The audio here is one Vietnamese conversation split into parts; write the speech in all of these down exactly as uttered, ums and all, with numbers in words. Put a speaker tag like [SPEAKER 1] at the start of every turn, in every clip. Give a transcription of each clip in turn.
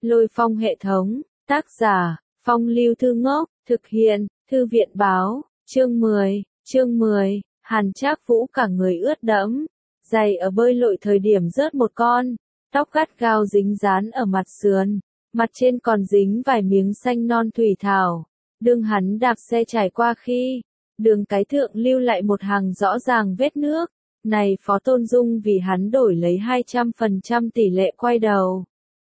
[SPEAKER 1] Lôi Phong hệ thống, tác giả, Phong Lưu Thư Ngốc, thực hiện, Thư viện báo, chương mười, chương mười, Hàn Trác Vũ cả người ướt đẫm, giày ở bơi lội thời điểm rớt một con, tóc gắt gao dính dán ở mặt sườn, mặt trên còn dính vài miếng xanh non thủy thảo, đương hắn đạp xe trải qua khi, đường cái thượng lưu lại một hàng rõ ràng vết nước, này Phó Tôn Dung vì hắn đổi lấy hai trăm phần trăm tỷ lệ quay đầu.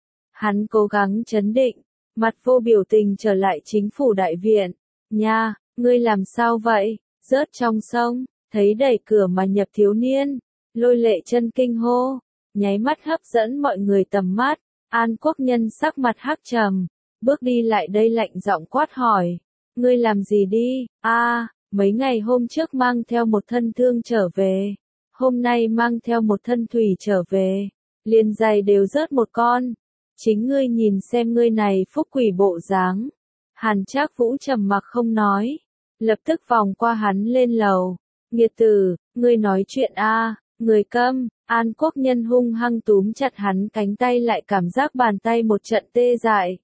[SPEAKER 1] Hắn cố gắng chấn định, mặt vô biểu tình trở lại chính phủ đại viện. Nha, ngươi làm sao vậy? Rớt trong sông, thấy đẩy cửa mà nhập thiếu niên. Lôi Lệ chân kinh hô, nháy mắt hấp dẫn mọi người tầm mắt. An Quốc Nhân sắc mặt hắc trầm, bước đi lại đây lạnh giọng quát hỏi. Ngươi làm gì đi? A, à, mấy ngày hôm trước mang theo một thân thương trở về. Hôm nay mang theo một thân thủy trở về. Liền giày đều rớt một con. Chính ngươi nhìn xem ngươi này phúc quỷ bộ dáng. Hàn Trác Vũ trầm mặc không nói, lập tức vòng qua hắn lên lầu. Nghiệt tử, ngươi nói chuyện a, à, người câm. An Quốc Nhân hung hăng túm chặt hắn cánh tay lại cảm giác bàn tay một trận tê dại.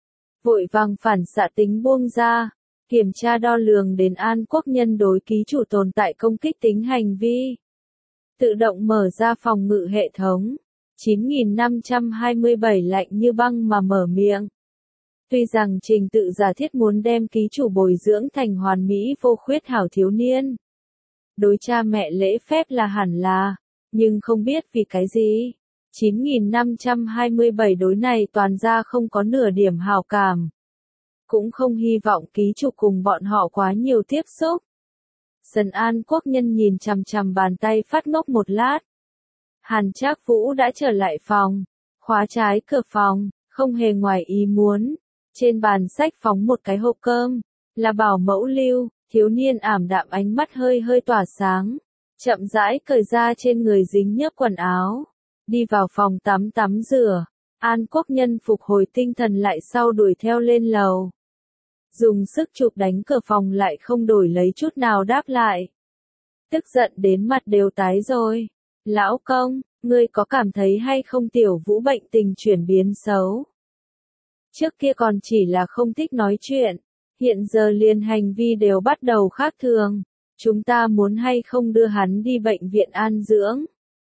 [SPEAKER 1] Vội vàng phản xạ tính buông ra, kiểm tra đo lường đến An Quốc Nhân đối ký chủ tồn tại công kích tính hành vi. Tự động mở ra phòng ngự hệ thống. chín nghìn năm trăm hai mươi bảy lạnh như băng mà mở miệng. Tuy rằng trình tự giả thiết muốn đem ký chủ bồi dưỡng thành hoàn mỹ vô khuyết hảo thiếu niên. Đối cha mẹ lễ phép là hẳn là, nhưng không biết vì cái gì. chín nghìn năm trăm hai mươi bảy đối này toàn ra không có nửa điểm hảo cảm. Cũng không hy vọng ký chủ cùng bọn họ quá nhiều tiếp xúc. Sần An Quốc Nhân nhìn chằm chằm bàn tay phát ngốc một lát. Hàn Trác Vũ đã trở lại phòng, khóa trái cửa phòng, không hề ngoài ý muốn. Trên bàn sách phóng một cái hộp cơm, là bảo mẫu lưu, thiếu niên ảm đạm ánh mắt hơi hơi tỏa sáng. Chậm rãi cởi ra trên người dính nhớp quần áo, đi vào phòng tắm tắm rửa. An Quốc Nhân phục hồi tinh thần lại sau đuổi theo lên lầu. Dùng sức chụp đánh cửa phòng lại không đổi lấy chút nào đáp lại. Tức giận đến mặt đều tái rồi. Lão công, ngươi có cảm thấy hay không Tiểu Vũ bệnh tình chuyển biến xấu? Trước kia còn chỉ là không thích nói chuyện, hiện giờ liền hành vi đều bắt đầu khác thường. Chúng ta muốn hay không đưa hắn đi bệnh viện an dưỡng?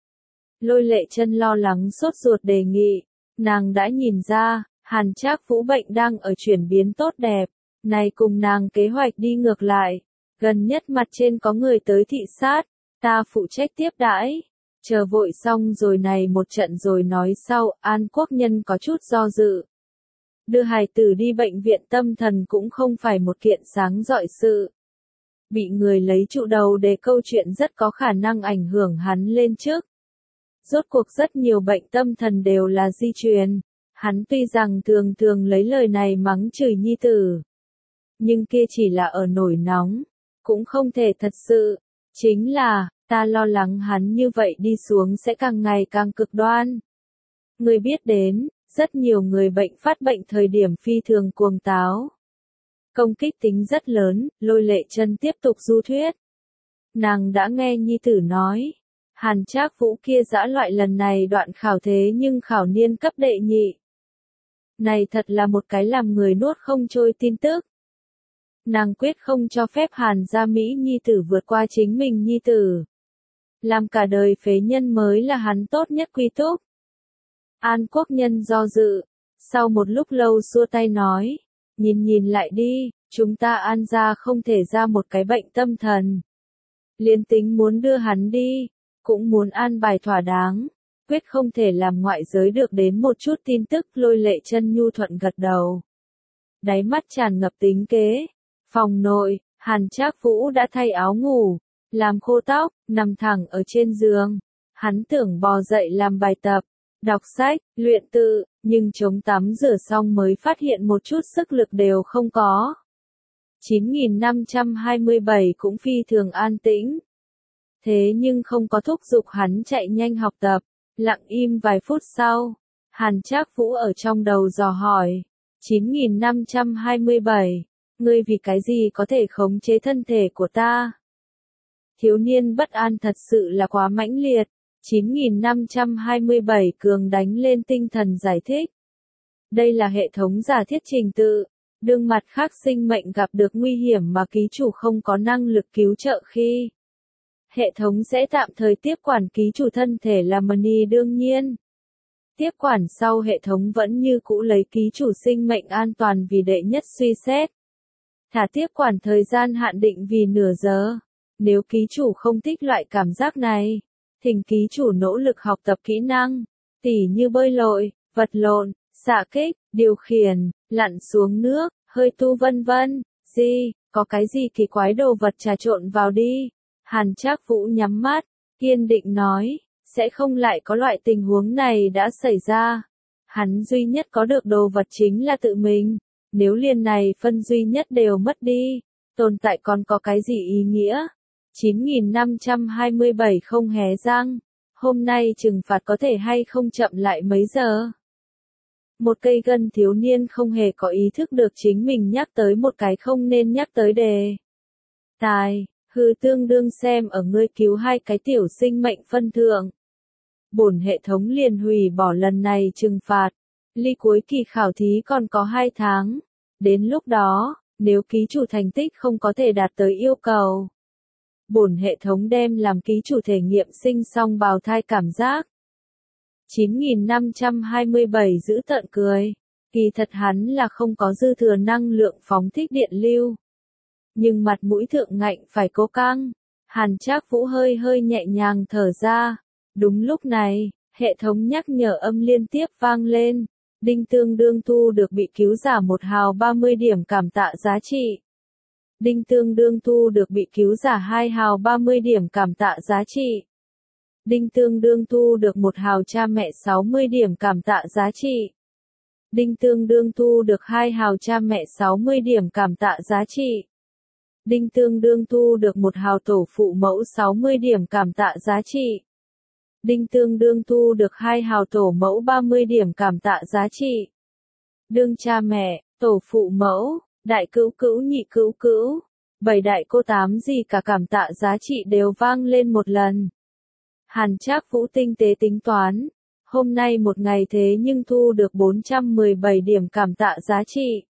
[SPEAKER 1] Lôi Lệ chân lo lắng sốt ruột đề nghị, nàng đã nhìn ra, Hàn Trác Vũ bệnh đang ở chuyển biến tốt đẹp, này cùng nàng kế hoạch đi ngược lại. Gần nhất mặt trên có người tới thị sát, ta phụ trách tiếp đãi. Chờ vội xong rồi này một trận rồi nói sau. An Quốc Nhân có chút do dự. Đưa hài tử đi bệnh viện tâm thần cũng không phải một kiện sáng rọi sự. Bị người lấy trụ đầu để câu chuyện rất có khả năng ảnh hưởng hắn lên trước. Rốt cuộc rất nhiều bệnh tâm thần đều là di truyền. Hắn tuy rằng thường thường lấy lời này mắng chửi nhi tử, nhưng kia chỉ là ở nổi nóng, cũng không thể thật sự. Chính là, ta lo lắng hắn như vậy đi xuống sẽ càng ngày càng cực đoan. Người biết đến, rất nhiều người bệnh phát bệnh thời điểm phi thường cuồng táo. Công kích tính rất lớn. Lôi Lệ chân tiếp tục du thuyết. Nàng đã nghe nhi tử nói, Hàn Trác Vũ kia dã loại lần này đoạn khảo thế nhưng khảo niên cấp đệ nhị. Này thật là một cái làm người nuốt không trôi tin tức. Nàng quyết không cho phép Hàn gia Mỹ nhi tử vượt qua chính mình nhi tử. Làm cả đời phế nhân mới là hắn tốt nhất quy túc. An Quốc Nhân do dự, sau một lúc lâu xua tay nói, nhìn nhìn lại đi, chúng ta An gia không thể ra một cái bệnh tâm thần. Liên tính muốn đưa hắn đi, cũng muốn an bài thỏa đáng, quyết không thể làm ngoại giới được đến một chút tin tức. Lôi Lệ chân nhu thuận gật đầu. Đáy mắt tràn ngập tính kế. Phòng nội, Hàn Trác Vũ đã thay áo ngủ, làm khô tóc, nằm thẳng ở trên giường. Hắn tưởng bò dậy làm bài tập, đọc sách, luyện tự, nhưng chống tắm rửa xong mới phát hiện một chút sức lực đều không có. chín nghìn năm trăm hai mươi bảy cũng phi thường an tĩnh. Thế nhưng không có thúc giục hắn chạy nhanh học tập. Lặng im vài phút sau, Hàn Trác Vũ ở trong đầu dò hỏi. chín nghìn năm trăm hai mươi bảy, ngươi vì cái gì có thể khống chế thân thể của ta? Thiếu niên bất an thật sự là quá mãnh liệt. chín nghìn năm trăm hai mươi bảy cường đánh lên tinh thần giải thích. Đây là hệ thống giả thiết trình tự. Đương mặt khác sinh mệnh gặp được nguy hiểm mà ký chủ không có năng lực cứu trợ khi hệ thống sẽ tạm thời tiếp quản ký chủ thân thể là Money đương nhiên. Tiếp quản sau hệ thống vẫn như cũ lấy ký chủ sinh mệnh an toàn vì đệ nhất suy xét. Thả tiếp quản thời gian hạn định vì nửa giờ. Nếu ký chủ không thích loại cảm giác này, thỉnh ký chủ nỗ lực học tập kỹ năng, tỉ như bơi lội, vật lộn, xạ kích, điều khiển, lặn xuống nước, hơi tu vân vân. Gì, có cái gì kỳ quái đồ vật trà trộn vào đi. Hàn Trác Vũ nhắm mắt, kiên định nói, sẽ không lại có loại tình huống này đã xảy ra. Hắn duy nhất có được đồ vật chính là tự mình. Nếu liền này phân duy nhất đều mất đi, tồn tại còn có cái gì ý nghĩa? chín nghìn năm trăm hai mươi bảy không hé răng. Hôm nay trừng phạt có thể hay không chậm lại mấy giờ? Một cây gân thiếu niên không hề có ý thức được chính mình nhắc tới một cái không nên nhắc tới đề. Tài, hư tương đương xem ở ngươi cứu hai cái tiểu sinh mệnh phân thượng. Bổn hệ thống liền hủy bỏ lần này trừng phạt. Ly cuối kỳ khảo thí còn có hai tháng. Đến lúc đó, nếu ký chủ thành tích không có thể đạt tới yêu cầu, bổn hệ thống đem làm ký chủ thể nghiệm sinh song bào thai cảm giác. chín nghìn năm trăm hai mươi bảy giữ tợn cười. Kỳ thật hắn là không có dư thừa năng lượng phóng thích điện lưu. Nhưng mặt mũi thượng ngạnh phải cố căng. Hàn Trác Vũ hơi hơi nhẹ nhàng thở ra. Đúng lúc này, hệ thống nhắc nhở âm liên tiếp vang lên. Đinh tương đương thu được bị cứu giả một hào ba mươi điểm cảm tạ giá trị. Đinh tương đương thu được bị cứu giả hai hào ba mươi điểm cảm tạ giá trị. Đinh tương đương thu được một hào cha mẹ sáu mươi điểm cảm tạ giá trị. Đinh tương đương thu được hai hào cha mẹ sáu mươi điểm cảm tạ giá trị. Đinh tương đương thu được một hào tổ phụ mẫu sáu mươi điểm cảm tạ giá trị. Đinh tương đương thu được hai hào tổ mẫu ba mươi điểm cảm tạ giá trị. Đương cha mẹ, tổ phụ mẫu, đại cữu cữu nhị cữu cữu, bảy đại cô tám gì cả cảm tạ giá trị đều vang lên một lần. Hàn Trác Vũ tinh tế tính toán, hôm nay một ngày thế nhưng thu được bốn trăm mười bảy điểm cảm tạ giá trị.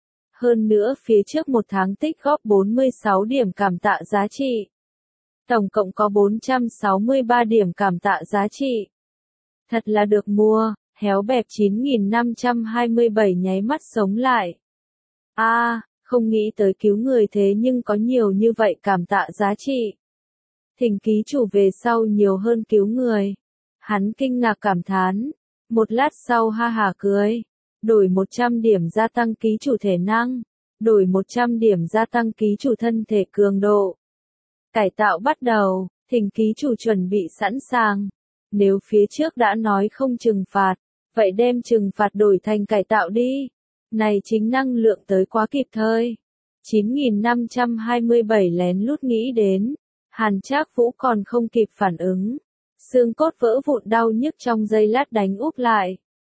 [SPEAKER 1] Hơn nữa phía trước một tháng tích góp bốn mươi sáu điểm cảm tạ giá trị. Tổng cộng có bốn trăm sáu mươi ba điểm cảm tạ giá trị. Thật là được mua, héo bẹp chín nghìn năm trăm hai mươi bảy nháy mắt sống lại. A, à, không nghĩ tới cứu người thế nhưng có nhiều như vậy cảm tạ giá trị. Thỉnh ký chủ về sau nhiều hơn cứu người. Hắn kinh ngạc cảm thán. Một lát sau ha hả cười. Đổi một trăm điểm gia tăng ký chủ thể năng. Đổi một trăm điểm gia tăng ký chủ thân thể cường độ. Cải tạo bắt đầu, thỉnh ký chủ chuẩn bị sẵn sàng. Nếu phía trước đã nói không trừng phạt, vậy đem trừng phạt đổi thành cải tạo đi. Này chính năng lượng tới quá kịp thời. chín nghìn năm trăm hai mươi bảy lén lút nghĩ đến. Hàn Trác Vũ còn không kịp phản ứng. Xương cốt vỡ vụn đau nhức trong giây lát đánh úp lại.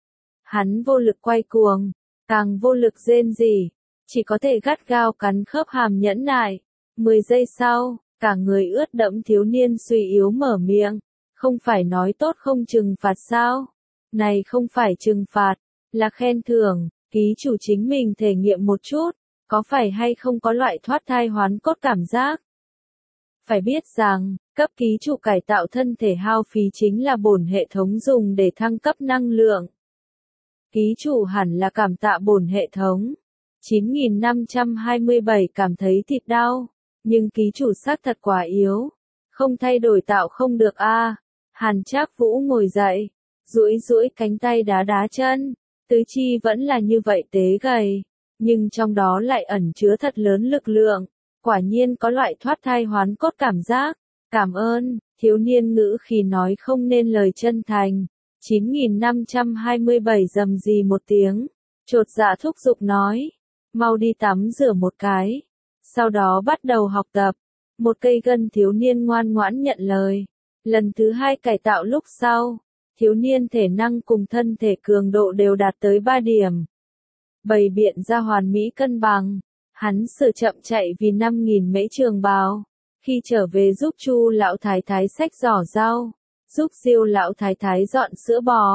[SPEAKER 1] Hắn vô lực quay cuồng, càng vô lực rên rỉ, chỉ có thể gắt gao cắn khớp hàm nhẫn nại. Mười giây sau, cả người ướt đẫm thiếu niên suy yếu mở miệng. Không phải nói tốt không trừng phạt sao? Này không phải trừng phạt, là khen thưởng, ký chủ chính mình thể nghiệm một chút, có phải hay không có loại thoát thai hoán cốt cảm giác? Phải biết rằng, cấp ký chủ cải tạo thân thể hao phí chính là bổn hệ thống dùng để thăng cấp năng lượng. Ký chủ hẳn là cảm tạ bổn hệ thống. chín nghìn năm trăm hai mươi bảy cảm thấy thịt đau, nhưng ký chủ xác thật quá yếu. Không thay đổi tạo không được a. À. Hàn Trác Vũ ngồi dậy, duỗi duỗi cánh tay đá đá chân, tứ chi vẫn là như vậy tế gầy, nhưng trong đó lại ẩn chứa thật lớn lực lượng. Quả nhiên có loại thoát thai hoán cốt cảm giác. Cảm ơn, thiếu niên ngữ khi nói không nên lời chân thành. chín nghìn năm trăm hai mươi bảy rầm rì một tiếng. Chột dạ thúc giục nói. Mau đi tắm rửa một cái. Sau đó bắt đầu học tập. Một cây gân thiếu niên ngoan ngoãn nhận lời. Lần thứ hai cải tạo lúc sau. Thiếu niên thể năng cùng thân thể cường độ đều đạt tới ba điểm. Bày biện ra hoàn mỹ cân bằng. Hắn sửa chậm chạy vì năm nghìn mễ trường bào. Khi trở về giúp Chu lão thái thái xách giỏ rau, giúp Diêu lão thái thái dọn sữa bò,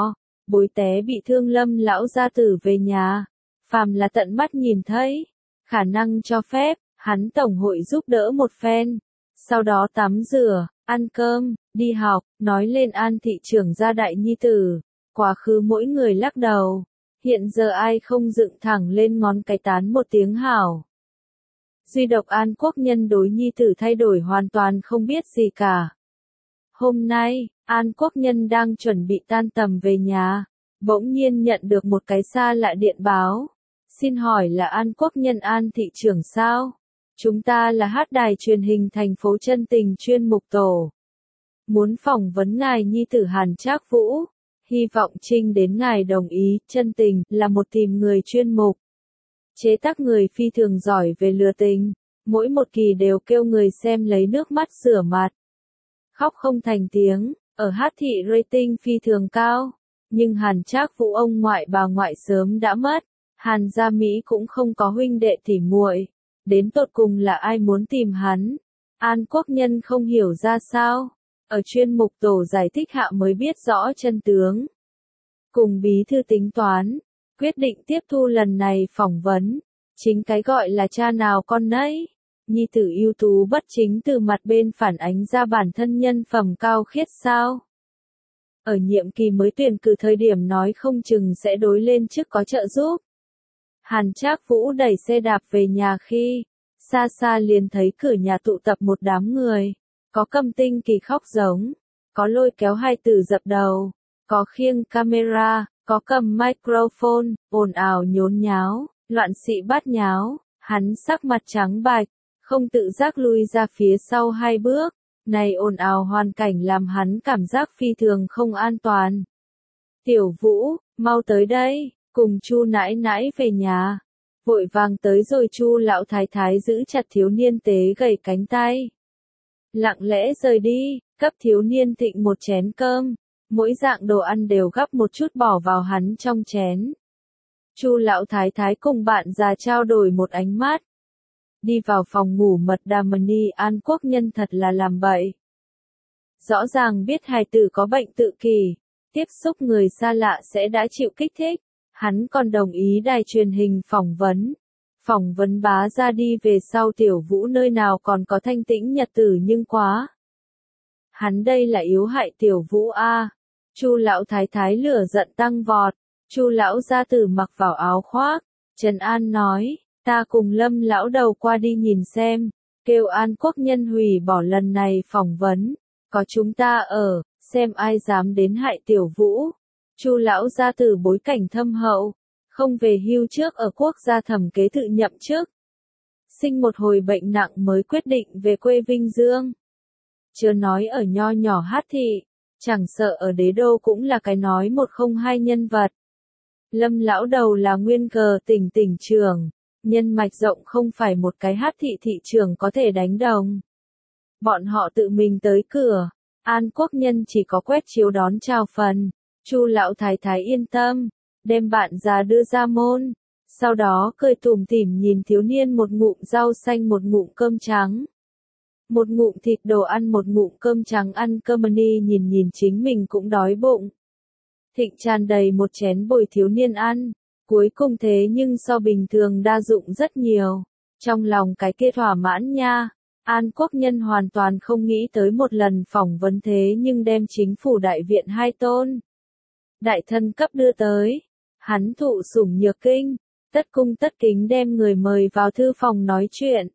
[SPEAKER 1] bối té bị thương Lâm lão gia tử về nhà, phàm là tận mắt nhìn thấy, khả năng cho phép, hắn tổng hội giúp đỡ một phen, sau đó tắm rửa, ăn cơm, đi học, nói lên An thị trưởng gia đại nhi tử, quá khứ mỗi người lắc đầu, hiện giờ ai không dựng thẳng lên ngón cái tán một tiếng hảo. Duy độc An Quốc Nhân đối nhi tử thay đổi hoàn toàn không biết gì cả. Hôm nay, An Quốc Nhân đang chuẩn bị tan tầm về nhà, bỗng nhiên nhận được một cái xa lạ điện báo. Xin hỏi là An Quốc Nhân An thị trưởng sao? Chúng ta là hát đài truyền hình thành phố Chân Tình chuyên mục tổ. Muốn phỏng vấn ngài nhi tử Hàn Trác Vũ. Hy vọng Trinh đến ngài đồng ý. Chân Tình là một tìm người chuyên mục. Chế tác người phi thường giỏi về lừa tình. Mỗi một kỳ đều kêu người xem lấy nước mắt rửa mặt. Khóc không thành tiếng, ở hát thị rating phi thường cao. Nhưng Hàn Trác Vũ ông ngoại bà ngoại sớm đã mất. Hàn gia Mỹ cũng không có huynh đệ tỉ muội. Đến tột cùng là ai muốn tìm hắn? An Quốc Nhân không hiểu ra sao. Ở chuyên mục tổ giải thích hạ mới biết rõ chân tướng. Cùng bí thư tính toán, quyết định tiếp thu lần này phỏng vấn. Chính cái gọi là cha nào con nấy. Nhi tử ưu tú bất chính từ mặt bên phản ánh ra bản thân nhân phẩm cao khiết sao? Ở nhiệm kỳ mới tuyển cử thời điểm nói không chừng sẽ đối lên chức có trợ giúp. Hàn Trác Vũ đẩy xe đạp về nhà khi, xa xa liền thấy cửa nhà tụ tập một đám người, có cầm tinh kỳ khóc giống, có lôi kéo hai tử dập đầu, có khiêng camera, có cầm microphone, ồn ào nhốn nháo, loạn xị bát nháo, hắn sắc mặt trắng bạch, không tự giác lui ra phía sau hai bước, này ồn ào hoàn cảnh làm hắn cảm giác phi thường không an toàn. Tiểu Vũ, mau tới đây. Cùng Chu nãi nãi về nhà, vội vàng tới rồi Chu lão thái thái giữ chặt thiếu niên tế gầy cánh tay. Lặng lẽ rời đi, cấp thiếu niên thịnh một chén cơm, mỗi dạng đồ ăn đều gắp một chút bỏ vào hắn trong chén. Chu lão thái thái cùng bạn già trao đổi một ánh mắt. Đi vào phòng ngủ mật Damani An Quốc Nhân thật là làm bậy. Rõ ràng biết hài tử có bệnh tự kỷ, tiếp xúc người xa lạ sẽ đã chịu kích thích. Hắn còn đồng ý đài truyền hình phỏng vấn. Phỏng vấn bá ra đi về sau Tiểu Vũ nơi nào còn có thanh tĩnh nhật tử nhưng quá. Hắn đây là yếu hại Tiểu Vũ a. Chu lão thái thái lửa giận tăng vọt. Chu lão gia tử mặc vào áo khoác. Trần An nói, ta cùng Lâm lão đầu qua đi nhìn xem. Kêu An Quốc Nhân hủy bỏ lần này phỏng vấn. Có chúng ta ở, xem ai dám đến hại Tiểu Vũ. Chu lão gia tử bối cảnh thâm hậu, không về hưu trước ở quốc gia thẩm kế tự nhậm chức. Sinh một hồi bệnh nặng mới quyết định về quê Vinh Dương. Chưa nói ở nho nhỏ hát thị, chẳng sợ ở đế đô cũng là cái nói một không hai nhân vật. Lâm lão đầu là nguyên cờ tỉnh tỉnh trường, nhân mạch rộng không phải một cái hát thị thị trường có thể đánh đồng. Bọn họ tự mình tới cửa, An Quốc Nhân chỉ có quét chiếu đón chào phần. Chu lão thái thái yên tâm, đem bạn già đưa ra môn, sau đó cười tủm tỉm nhìn thiếu niên một ngụm rau xanh một ngụm cơm trắng. Một ngụm thịt đồ ăn một ngụm cơm trắng ăn cơm ni nhìn nhìn chính mình cũng đói bụng. Thịnh tràn đầy một chén bồi thiếu niên ăn, cuối cùng thế nhưng so bình thường đa dụng rất nhiều. Trong lòng cái kia thỏa mãn nha, An Quốc Nhân hoàn toàn không nghĩ tới một lần phỏng vấn thế nhưng đem chính phủ đại viện hai tôn. Đại thân cấp đưa tới, hắn thụ sủng nhược kinh, tất cung tất kính đem người mời vào thư phòng nói chuyện.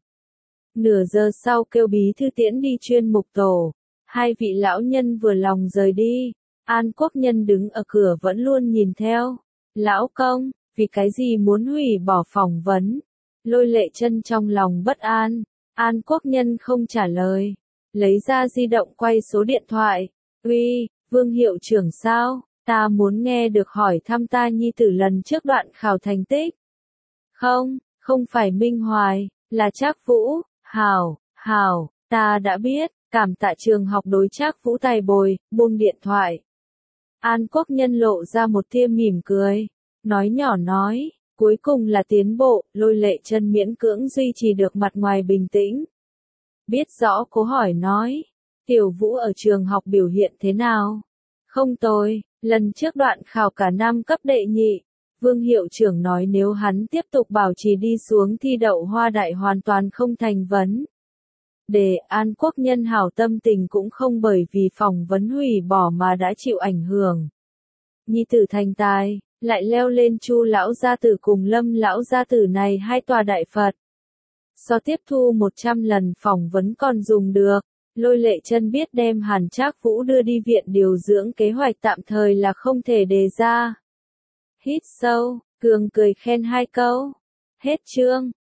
[SPEAKER 1] Nửa giờ sau kêu bí thư tiễn đi chuyên mục tổ, hai vị lão nhân vừa lòng rời đi, An Quốc Nhân đứng ở cửa vẫn luôn nhìn theo. Lão công, vì cái gì muốn hủy bỏ phỏng vấn? Lôi Lệ Chân trong lòng bất an, An Quốc Nhân không trả lời, lấy ra di động quay số điện thoại. Uy, Vương hiệu trưởng sao? Ta muốn nghe được hỏi thăm ta nhi tử lần trước đoạn khảo thành tích. Không, không phải Minh Hoài, là Trác Vũ. Hảo, hảo, ta đã biết, cảm tạ trường học đối Trác Vũ tài bồi, buông điện thoại. An Quốc Nhân lộ ra một tia mỉm cười, nói nhỏ nói, cuối cùng là tiến bộ. Lôi Lệ Chân miễn cưỡng duy trì được mặt ngoài bình tĩnh. Biết rõ cố hỏi nói, Tiểu Vũ ở trường học biểu hiện thế nào? Không tồi, Lần trước đoạn khảo cả năm cấp đệ nhị, Vương hiệu trưởng nói nếu hắn tiếp tục bảo trì đi xuống thi đậu Hoa Đại hoàn toàn không thành vấn đề. An Quốc Nhân hảo tâm tình cũng không bởi vì phỏng vấn hủy bỏ mà đã chịu ảnh hưởng. Nhi tử thành tài, lại leo lên Chu lão gia tử cùng Lâm lão gia tử này hai tòa đại Phật. So tiếp thu một trăm lần phỏng vấn còn dùng được. Lôi Lệ Chân biết đem Hàn Trác Vũ đưa đi viện điều dưỡng kế hoạch tạm thời là không thể đề ra. Hít sâu, cường cười khen hai câu. Hết chương.